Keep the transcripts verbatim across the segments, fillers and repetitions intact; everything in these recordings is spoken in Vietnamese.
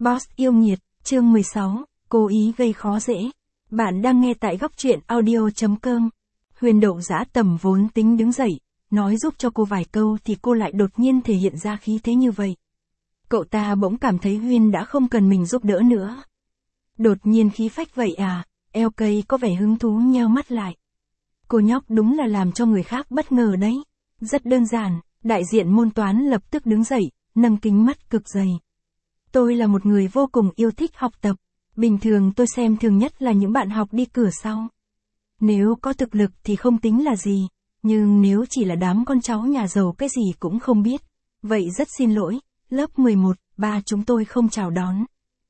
Boss yêu nghiệt, chương mười sáu, cố ý gây khó dễ. Bạn đang nghe tại góc truyện audio chấm com. Huyền Đậu Dã Tầm vốn tính đứng dậy, nói giúp cho cô vài câu thì cô lại đột nhiên thể hiện ra khí thế như vậy. Cậu ta bỗng cảm thấy Huyên đã không cần mình giúp đỡ nữa. Đột nhiên khí phách vậy à, eo cây có vẻ hứng thú nheo mắt lại. Cô nhóc đúng là làm cho người khác bất ngờ đấy. Rất đơn giản, đại diện môn toán lập tức đứng dậy, nâng kính mắt cực dày. Tôi là một người vô cùng yêu thích học tập. Bình thường tôi xem thường nhất là những bạn học đi cửa sau. Nếu có thực lực thì không tính là gì, nhưng nếu chỉ là đám con cháu nhà giàu cái gì cũng không biết, vậy rất xin lỗi, lớp mười một, ba chúng tôi không chào đón.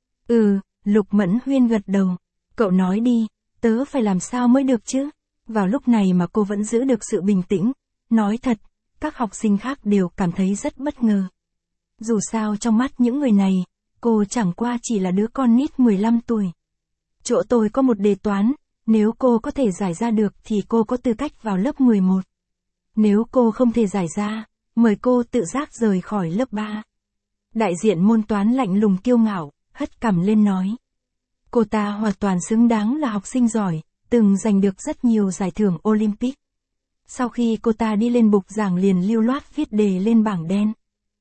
Ừ, Lục Mẫn Huyên gật đầu. Cậu nói đi, tớ phải làm sao mới được chứ? Vào lúc này mà cô vẫn giữ được sự bình tĩnh. Nói thật, các học sinh khác đều cảm thấy rất bất ngờ. Dù sao trong mắt những người này, cô chẳng qua chỉ là đứa con nít mười lăm tuổi. Chỗ tôi có một đề toán, nếu cô có thể giải ra được thì cô có tư cách vào lớp mười một. Nếu cô không thể giải ra, mời cô tự giác rời khỏi lớp ba. Đại diện môn toán lạnh lùng kiêu ngạo, hất cằm lên nói. Cô ta hoàn toàn xứng đáng là học sinh giỏi, từng giành được rất nhiều giải thưởng Olympic. Sau khi cô ta đi lên bục giảng liền lưu loát viết đề lên bảng đen.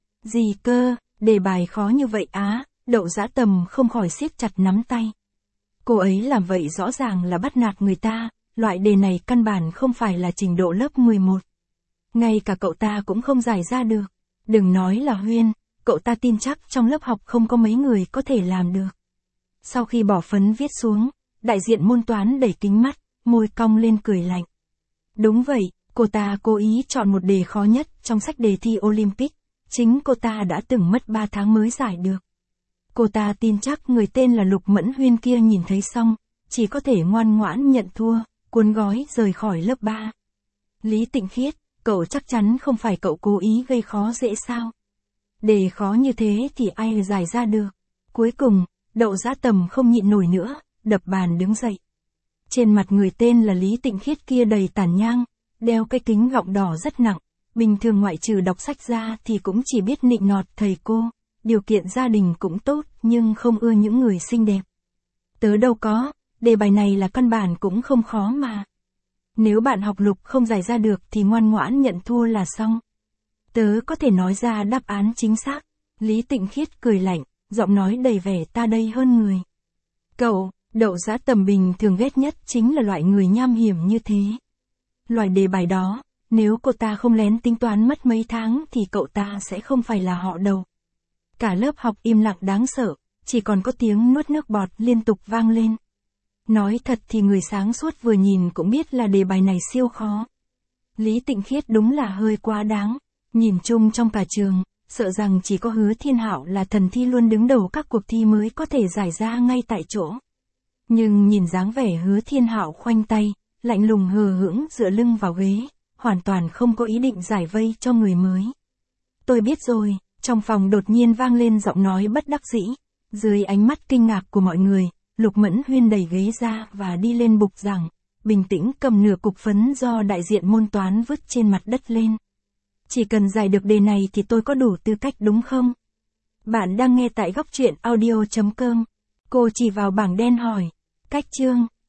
Gì cơ, đề bài khó như vậy á, Đậu Dã Tầm không khỏi siết chặt nắm tay. Cô ấy làm vậy rõ ràng là bắt nạt người ta, loại đề này căn bản không phải là trình độ lớp mười một. Ngay cả cậu ta cũng không giải ra được. Đừng nói là Huyên, cậu ta tin chắc trong lớp học không có mấy người có thể làm được. Sau khi bỏ phấn viết xuống, đại diện môn toán đẩy kính mắt, môi cong lên cười lạnh. Đúng vậy, cô ta cố ý chọn một đề khó nhất trong sách đề thi Olympic. Chính cô ta đã từng mất ba tháng mới giải được. Cô ta tin chắc người tên là Lục Mẫn Huyên kia nhìn thấy xong, chỉ có thể ngoan ngoãn nhận thua, cuốn gói rời khỏi lớp ba. Lý Tịnh Khiết, cậu chắc chắn không phải cậu cố ý gây khó dễ sao? Đề khó như thế thì ai giải ra được? Cuối cùng, Đậu Dã Tầm không nhịn nổi nữa, đập bàn đứng dậy. Trên mặt người tên là Lý Tịnh Khiết kia đầy tàn nhang, đeo cái kính gọng đỏ rất nặng. Bình thường ngoại trừ đọc sách ra thì cũng chỉ biết nịnh nọt thầy cô, điều kiện gia đình cũng tốt nhưng không ưa những người xinh đẹp. Tớ đâu có, đề bài này là căn bản cũng không khó mà. Nếu bạn học Lục không giải ra được thì ngoan ngoãn nhận thua là xong. Tớ có thể nói ra đáp án chính xác. Lý Tịnh Khiết cười lạnh, giọng nói đầy vẻ ta đây hơn người. Cậu, Đậu Dã Tầm bình thường ghét nhất chính là loại người nham hiểm như thế. Loại đề bài đó, nếu cô ta không lén tính toán mất mấy tháng thì cậu ta sẽ không phải là họ đâu. Cả lớp học im lặng đáng sợ, chỉ còn có tiếng nuốt nước bọt liên tục vang lên. Nói thật thì người sáng suốt vừa nhìn cũng biết là đề bài này siêu khó. Lý Tịnh Khiết đúng là hơi quá đáng. Nhìn chung trong cả trường, sợ rằng chỉ có Hứa Thiên Hạo là thần thi luôn đứng đầu các cuộc thi mới có thể giải ra ngay tại chỗ. Nhưng nhìn dáng vẻ Hứa Thiên Hạo khoanh tay, lạnh lùng hờ hững dựa lưng vào ghế, hoàn toàn không có ý định giải vây cho người mới. Tôi biết rồi, trong phòng đột nhiên vang lên giọng nói bất đắc dĩ. Dưới ánh mắt kinh ngạc của mọi người, Lục Mẫn Huyên đẩy ghế ra và đi lên bục giảng, bình tĩnh cầm nửa cục phấn do đại diện môn toán vứt trên mặt đất lên. Chỉ cần giải được đề này thì tôi có đủ tư cách đúng không? Bạn đang nghe tại góc truyện audio chấm com. Cô chỉ vào bảng đen hỏi. Cách chương,